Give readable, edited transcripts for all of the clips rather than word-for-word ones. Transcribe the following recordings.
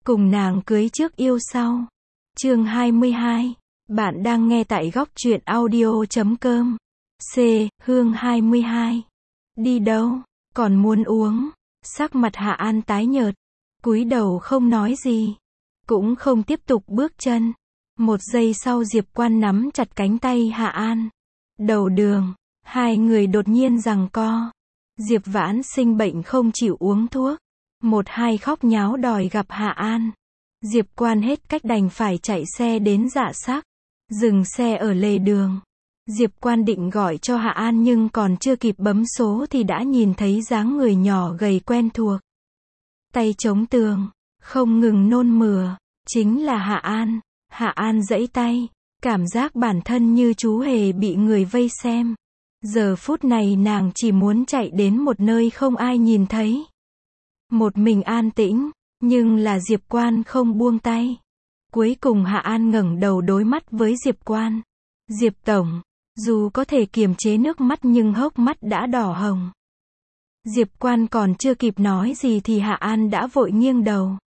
Cùng nàng cưới trước yêu sau. Chương 22. Bạn đang nghe tại góc truyện audio.com. C. Hương 22. Đi đâu? Còn muốn uống. Sắc mặt Hạ An tái nhợt. Cúi đầu không nói gì. Cũng không tiếp tục bước chân. Một giây sau Diệp Quan nắm chặt cánh tay Hạ An. Đầu đường, hai người đột nhiên giằng co. Diệp Vãn sinh bệnh không chịu uống thuốc. Một hai khóc nháo đòi gặp Hạ An. Diệp Quan hết cách đành phải chạy xe đến Dạ Sắc. Dừng xe ở lề đường. Diệp Quan định gọi cho Hạ An nhưng còn chưa kịp bấm số thì đã nhìn thấy dáng người nhỏ gầy quen thuộc. Tay chống tường, không ngừng nôn mửa. Chính là Hạ An. Hạ An giãy tay. Cảm giác bản thân như chú hề bị người vây xem. Giờ phút này nàng chỉ muốn chạy đến một nơi không ai nhìn thấy. Một mình an tĩnh, nhưng là Diệp Quan không buông tay. Cuối cùng Hạ An ngẩng đầu đối mắt với Diệp Quan. Diệp Tổng, dù có thể kiềm chế nước mắt nhưng hốc mắt đã đỏ hồng. Diệp Quan còn chưa kịp nói gì thì Hạ An đã vội nghiêng đầu.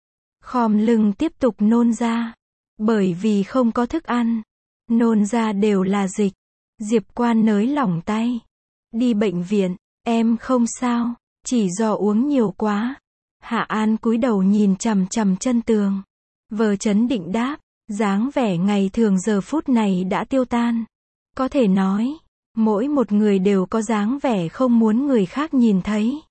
Khom lưng tiếp tục nôn ra. Bởi vì không có thức ăn, nôn ra đều là dịch. Diệp Quan nới lỏng tay. Đi bệnh viện, em không sao, chỉ do uống nhiều quá. Hạ An cúi đầu nhìn chằm chằm chân tường. Vờ chấn định đáp, dáng vẻ ngày thường giờ phút này đã tiêu tan. Có thể nói, mỗi một người đều có dáng vẻ không muốn người khác nhìn thấy.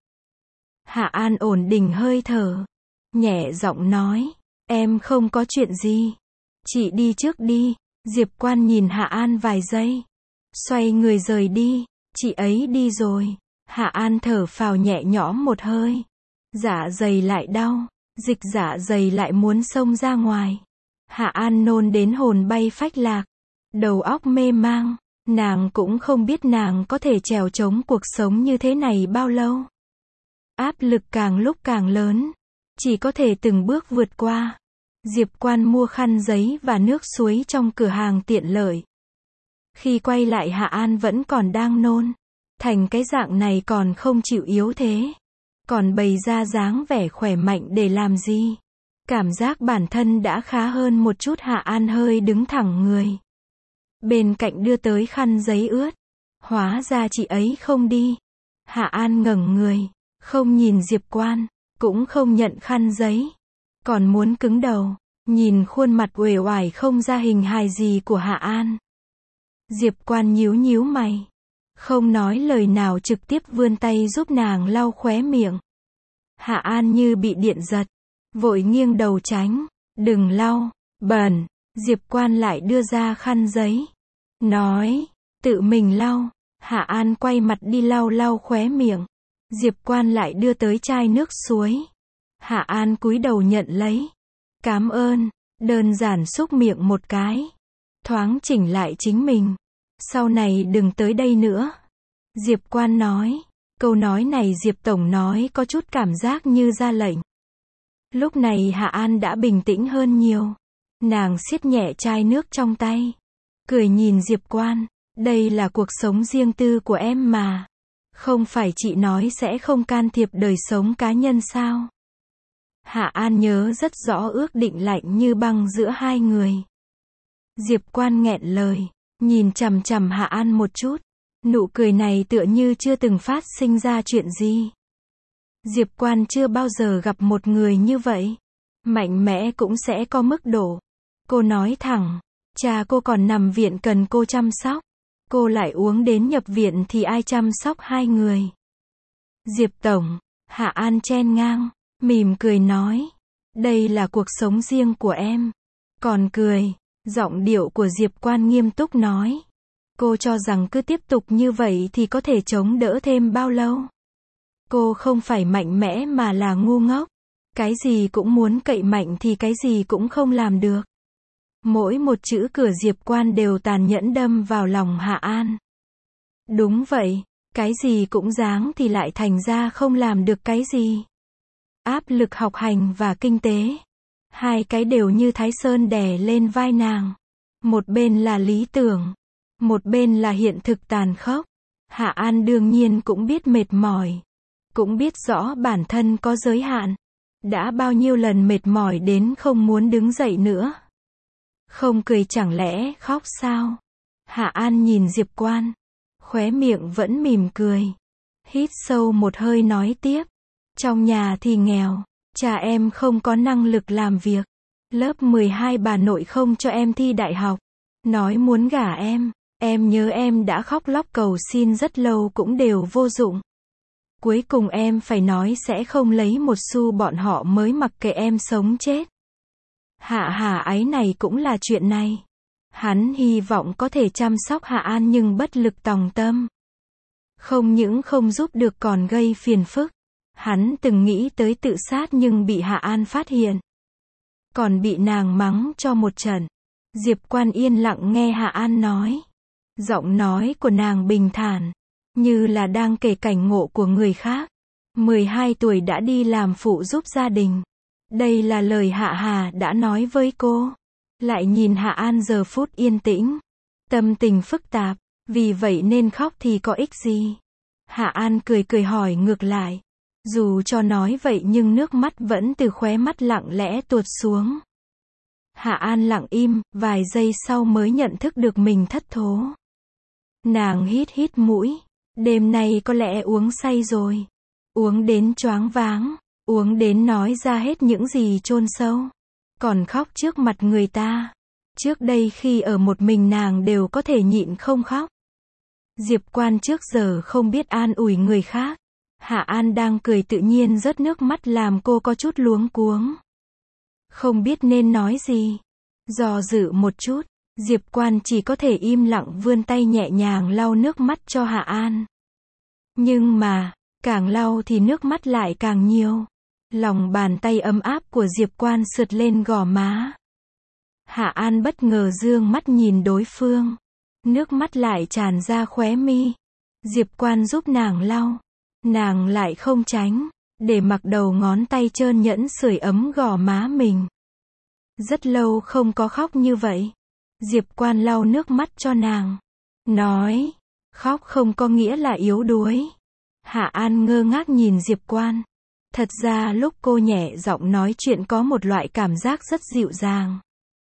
Hạ An ổn định hơi thở, nhẹ giọng nói, em không có chuyện gì. Chị đi trước đi. Diệp Quan nhìn Hạ An vài giây. Xoay người rời đi. Chị ấy đi rồi. Hạ An thở phào nhẹ nhõm một hơi. Dạ dày lại đau. Dịch dạ dày lại muốn xông ra ngoài. Hạ An nôn đến hồn bay phách lạc. Đầu óc mê mang. Nàng cũng không biết nàng có thể trèo chống cuộc sống như thế này bao lâu. Áp lực càng lúc càng lớn. Chỉ có thể từng bước vượt qua. Diệp Quan mua khăn giấy và nước suối trong cửa hàng tiện lợi. Khi quay lại Hạ An vẫn còn đang nôn. Thành cái dạng này còn không chịu yếu thế. Còn bày ra dáng vẻ khỏe mạnh để làm gì? Cảm giác bản thân đã khá hơn một chút. Hạ An hơi đứng thẳng người. Bên cạnh đưa tới khăn giấy ướt. Hóa ra chị ấy không đi. Hạ An ngẩng người. Không nhìn Diệp Quan. Cũng không nhận khăn giấy. Còn muốn cứng đầu, nhìn khuôn mặt uể oải không ra hình hài gì của Hạ An. Diệp Quan nhíu nhíu mày, không nói lời nào trực tiếp vươn tay giúp nàng lau khóe miệng. Hạ An như bị điện giật, vội nghiêng đầu tránh, đừng lau, bẩn. Diệp Quan lại đưa ra khăn giấy, nói, tự mình lau. Hạ An quay mặt đi lau khóe miệng. Diệp Quan lại đưa tới chai nước suối. Hạ An cúi đầu nhận lấy. Cảm ơn, đơn giản xúc miệng một cái. Thoáng chỉnh lại chính mình. Sau này đừng tới đây nữa. Diệp Quan nói. Câu nói này Diệp Tổng nói có chút cảm giác như ra lệnh. Lúc này Hạ An đã bình tĩnh hơn nhiều. Nàng siết nhẹ chai nước trong tay. Cười nhìn Diệp Quan. Đây là cuộc sống riêng tư của em mà. Không phải chị nói sẽ không can thiệp đời sống cá nhân sao? Hạ An nhớ rất rõ ước định lạnh như băng giữa hai người. Diệp Quan nghẹn lời, nhìn chằm chằm Hạ An một chút. Nụ cười này tựa như chưa từng phát sinh ra chuyện gì. Diệp Quan chưa bao giờ gặp một người như vậy. Mạnh mẽ cũng sẽ có mức độ. Cô nói thẳng, cha cô còn nằm viện cần cô chăm sóc. Cô lại uống đến nhập viện thì ai chăm sóc hai người? Diệp Tổng, Hạ An chen ngang. Mỉm cười nói. Đây là cuộc sống riêng của em. Còn cười. Giọng điệu của Diệp Quan nghiêm túc nói. Cô cho rằng cứ tiếp tục như vậy thì có thể chống đỡ thêm bao lâu? Cô không phải mạnh mẽ mà là ngu ngốc. Cái gì cũng muốn cậy mạnh thì cái gì cũng không làm được. Mỗi một chữ của Diệp Quan đều tàn nhẫn đâm vào lòng Hạ An. Đúng vậy. Cái gì cũng dáng thì lại thành ra không làm được cái gì. Áp lực học hành và kinh tế. Hai cái đều như Thái Sơn đè lên vai nàng. Một bên là lý tưởng. Một bên là hiện thực tàn khốc. Hạ An đương nhiên cũng biết mệt mỏi. Cũng biết rõ bản thân có giới hạn. Đã bao nhiêu lần mệt mỏi đến không muốn đứng dậy nữa. Không cười chẳng lẽ khóc sao? Hạ An nhìn Diệp Quan, khóe miệng vẫn mỉm cười. Hít sâu một hơi nói tiếp. Trong nhà thì nghèo, cha em không có năng lực làm việc. Lớp 12 bà nội không cho em thi đại học. Nói muốn gả em nhớ em đã khóc lóc cầu xin rất lâu cũng đều vô dụng. Cuối cùng em phải nói sẽ không lấy một xu, bọn họ mới mặc kệ em sống chết. Hạ ấy này cũng là chuyện này. Hắn hy vọng có thể chăm sóc Hạ An nhưng bất lực tòng tâm. Không những không giúp được còn gây phiền phức. Hắn từng nghĩ tới tự sát nhưng bị Hạ An phát hiện. Còn bị nàng mắng cho một trận. Diệp Quan yên lặng nghe Hạ An nói. Giọng nói của nàng bình thản, như là đang kể cảnh ngộ của người khác. 12 tuổi đã đi làm phụ giúp gia đình. Đây là lời Hạ Hà đã nói với cô. Lại nhìn Hạ An giờ phút yên tĩnh. Tâm tình phức tạp, vì vậy nên khóc thì có ích gì? Hạ An cười cười hỏi ngược lại. Dù cho nói vậy nhưng nước mắt vẫn từ khóe mắt lặng lẽ tuột xuống. Hạ An lặng im, vài giây sau mới nhận thức được mình thất thố. Nàng hít hít mũi. Đêm nay có lẽ uống say rồi. Uống đến choáng váng. Uống đến nói ra hết những gì chôn sâu. Còn khóc trước mặt người ta. Trước đây khi ở một mình nàng đều có thể nhịn không khóc. Diệp Quan trước giờ không biết an ủi người khác. Hạ An đang cười tự nhiên rớt nước mắt làm cô có chút luống cuống. Không biết nên nói gì. Do dự một chút, Diệp Quan chỉ có thể im lặng vươn tay nhẹ nhàng lau nước mắt cho Hạ An. Nhưng mà, càng lau thì nước mắt lại càng nhiều. Lòng bàn tay ấm áp của Diệp Quan sượt lên gò má. Hạ An bất ngờ dương mắt nhìn đối phương. Nước mắt lại tràn ra khóe mi. Diệp Quan giúp nàng lau. Nàng lại không tránh, để mặc đầu ngón tay trơn nhẵn sưởi ấm gò má mình. Rất lâu không có khóc như vậy. Diệp Quan lau nước mắt cho nàng. Nói, khóc không có nghĩa là yếu đuối. Hạ An ngơ ngác nhìn Diệp Quan. Thật ra lúc cô nhẹ giọng nói chuyện có một loại cảm giác rất dịu dàng.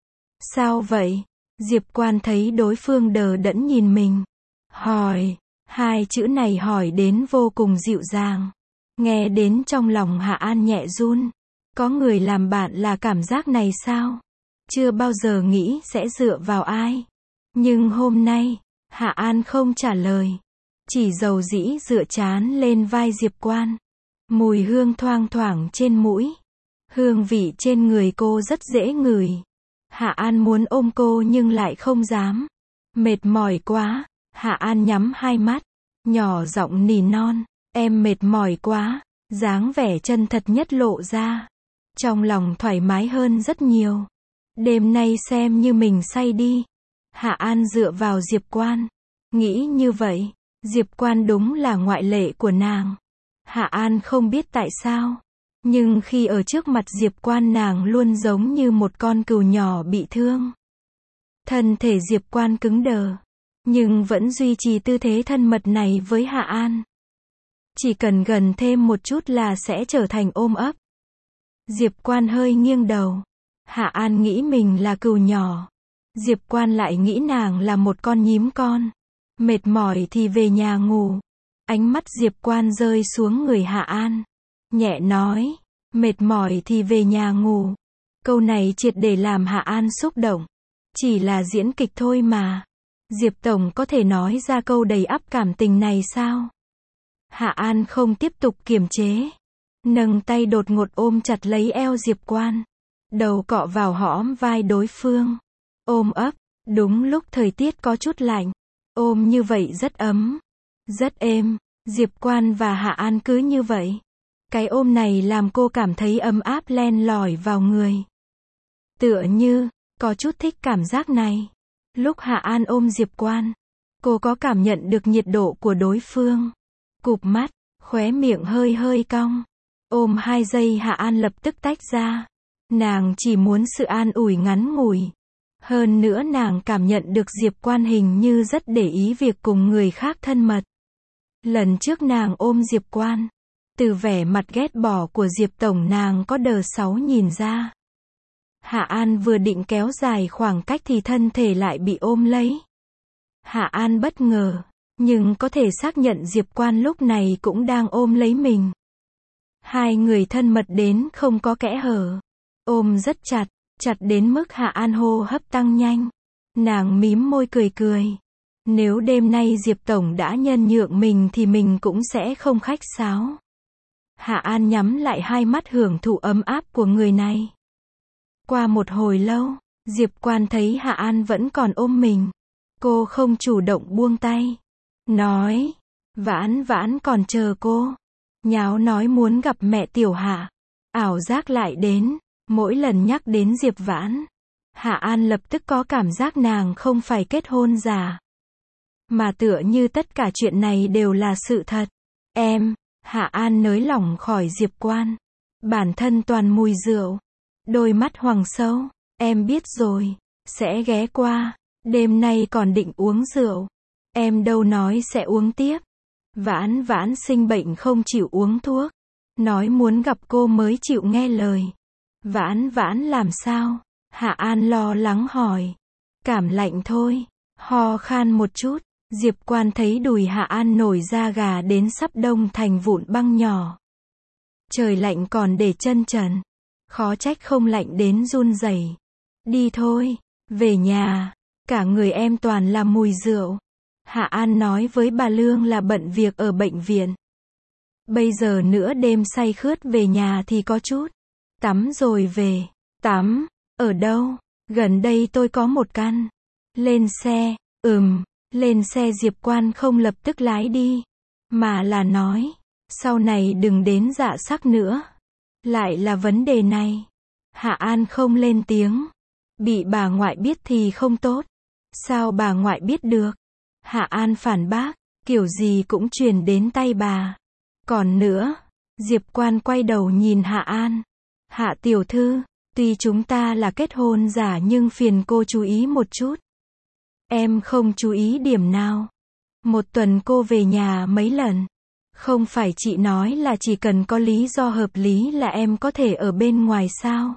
Sao vậy? Diệp Quan thấy đối phương đờ đẫn nhìn mình. Hỏi. Hai chữ này hỏi đến vô cùng dịu dàng. Nghe đến trong lòng Hạ An nhẹ run. Có người làm bạn là cảm giác này sao? Chưa bao giờ nghĩ sẽ dựa vào ai. Nhưng hôm nay, Hạ An không trả lời. Chỉ dầu dĩ dựa trán lên vai Diệp Quan. Mùi hương thoang thoảng trên mũi. Hương vị trên người cô rất dễ ngửi. Hạ An muốn ôm cô nhưng lại không dám. Mệt mỏi quá. Hạ An nhắm hai mắt. Nhỏ giọng nỉ non. Em mệt mỏi quá. Dáng vẻ chân thật nhất lộ ra. Trong lòng thoải mái hơn rất nhiều. Đêm nay xem như mình say đi. Hạ An dựa vào Diệp Quan. Nghĩ như vậy. Diệp Quan đúng là ngoại lệ của nàng. Hạ An không biết tại sao. Nhưng khi ở trước mặt Diệp Quan nàng luôn giống như một con cừu nhỏ bị thương. Thân thể Diệp Quan cứng đờ. Nhưng vẫn duy trì tư thế thân mật này với Hạ An. Chỉ cần gần thêm một chút là sẽ trở thành ôm ấp. Diệp Quan hơi nghiêng đầu. Hạ An nghĩ mình là cừu nhỏ. Diệp Quan lại nghĩ nàng là một con nhím con. Mệt mỏi thì về nhà ngủ. Ánh mắt Diệp Quan rơi xuống người Hạ An. Nhẹ nói, mệt mỏi thì về nhà ngủ. Câu này triệt để làm Hạ An xúc động. Chỉ là diễn kịch thôi mà. Diệp Tổng có thể nói ra câu đầy ắp cảm tình này sao? Hạ An không tiếp tục kiềm chế. Nâng tay đột ngột ôm chặt lấy eo Diệp Quan. Đầu cọ vào hõm vai đối phương. Ôm ấp, đúng lúc thời tiết có chút lạnh. Ôm như vậy rất ấm. Rất êm. Diệp Quan và Hạ An cứ như vậy. Cái ôm này làm cô cảm thấy ấm áp len lỏi vào người. Tựa như, có chút thích cảm giác này. Lúc Hạ An ôm Diệp Quan, cô có cảm nhận được nhiệt độ của đối phương. Cụp mắt, khóe miệng hơi hơi cong. Ôm 2 giây Hạ An lập tức tách ra. Nàng chỉ muốn sự an ủi ngắn ngủi. Hơn nữa nàng cảm nhận được Diệp Quan hình như rất để ý việc cùng người khác thân mật. Lần trước nàng ôm Diệp Quan, Từ vẻ mặt ghét bỏ của Diệp Tổng nàng có đờ sáu nhìn ra. Hạ An vừa định kéo dài khoảng cách thì thân thể lại bị ôm lấy. Hạ An bất ngờ, nhưng có thể xác nhận Diệp Quan lúc này cũng đang ôm lấy mình. Hai người thân mật đến không có kẽ hở. Ôm rất chặt, chặt đến mức Hạ An hô hấp tăng nhanh. Nàng mím môi cười cười. Nếu đêm nay Diệp Tổng đã nhân nhượng mình thì mình cũng sẽ không khách sáo. Hạ An nhắm lại hai mắt hưởng thụ ấm áp của người này. Qua một hồi lâu, Diệp Quan thấy Hạ An vẫn còn ôm mình. Cô không chủ động buông tay. Nói, Vãn Vãn còn chờ cô. Nháo nói muốn gặp mẹ Tiểu Hạ. Ảo giác lại đến, mỗi lần nhắc đến Diệp Vãn. Hạ An lập tức có cảm giác nàng không phải kết hôn giả. Mà tựa như tất cả chuyện này đều là sự thật. Hạ An nới lỏng khỏi Diệp Quan. Bản thân toàn mùi rượu. Đôi mắt hoàng sâu. Em biết rồi, sẽ ghé qua. Đêm nay còn định uống rượu. Em đâu nói sẽ uống tiếp. Vãn Vãn sinh bệnh không chịu uống thuốc. Nói muốn gặp cô mới chịu nghe lời. Vãn Vãn làm sao? Hạ An lo lắng hỏi. Cảm lạnh thôi. Ho khan một chút. Diệp Quan thấy đùi Hạ An nổi da gà đến sắp đông thành vụn băng nhỏ. Trời lạnh còn để chân trần. Khó trách không lạnh đến run rẩy. Đi thôi, về nhà. Cả người em toàn là mùi rượu. Hạ An nói với bà Lương là bận việc ở bệnh viện. Bây giờ nửa đêm say khướt về nhà thì có chút. Tắm rồi về. Tắm, ở đâu? Gần đây tôi có một căn. Lên xe, lên xe. Diệp Quan không lập tức lái đi. Mà là nói, sau này đừng đến Dạ Sắc nữa. Lại là vấn đề này. Hạ An không lên tiếng. Bị bà ngoại biết thì không tốt. Sao bà ngoại biết được? Hạ An phản bác, kiểu gì cũng truyền đến tay bà. Còn nữa, Diệp Quan quay đầu nhìn Hạ An. Hạ tiểu thư, tuy chúng ta là kết hôn giả nhưng phiền cô chú ý một chút. Em không chú ý điểm nào. Một tuần cô về nhà mấy lần. Không phải chị nói là chỉ cần có lý do hợp lý là em có thể ở bên ngoài sao?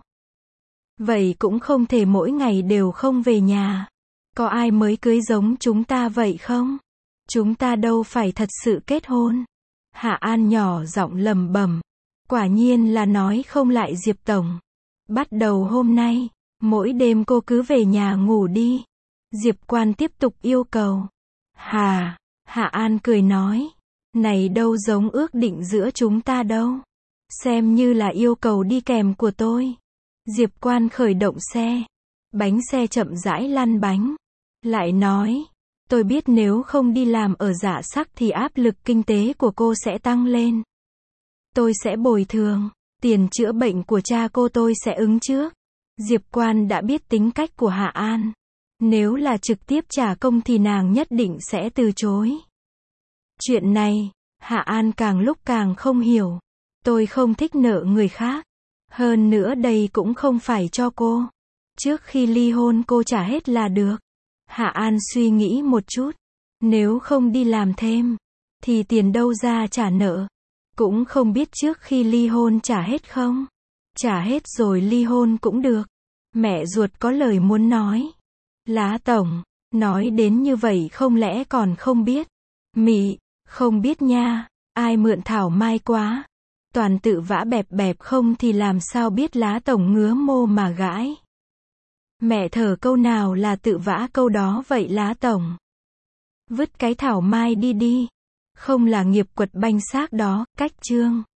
Vậy cũng không thể mỗi ngày đều không về nhà. Có ai mới cưới giống chúng ta vậy không? Chúng ta đâu phải thật sự kết hôn. Hạ An nhỏ giọng lẩm bẩm. Quả nhiên là nói không lại Diệp Tổng. Bắt đầu hôm nay, mỗi đêm cô cứ về nhà ngủ đi. Diệp Quan tiếp tục yêu cầu. Hạ An cười nói. Này đâu giống ước định giữa chúng ta đâu. Xem như là yêu cầu đi kèm của tôi. Diệp Quan khởi động xe. Bánh xe chậm rãi lăn bánh. Lại nói, tôi biết nếu không đi làm ở Dạ Sắc thì áp lực kinh tế của cô sẽ tăng lên. Tôi sẽ bồi thường, tiền chữa bệnh của cha cô tôi sẽ ứng trước. Diệp Quan đã biết tính cách của Hạ An. Nếu là trực tiếp trả công thì nàng nhất định sẽ từ chối. Chuyện này, Hạ An càng lúc càng không hiểu. Tôi không thích nợ người khác. Hơn nữa đây cũng không phải cho cô. Trước khi ly hôn cô trả hết là được. Hạ An suy nghĩ một chút. Nếu không đi làm thêm, thì tiền đâu ra trả nợ. Cũng không biết trước khi ly hôn trả hết không. Trả hết rồi ly hôn cũng được. Mẹ ruột có lời muốn nói. Lá Tổng, nói đến như vậy không lẽ còn không biết. Mị, không biết nha. Ai mượn thảo mai quá. Toàn tự vã bẹp bẹp không thì làm sao biết Lá Tổng ngứa mô mà gãi. Mẹ thở câu nào là tự vã câu đó vậy Lá Tổng. Vứt cái thảo mai đi đi. Không là nghiệp quật banh xác đó, cách chương.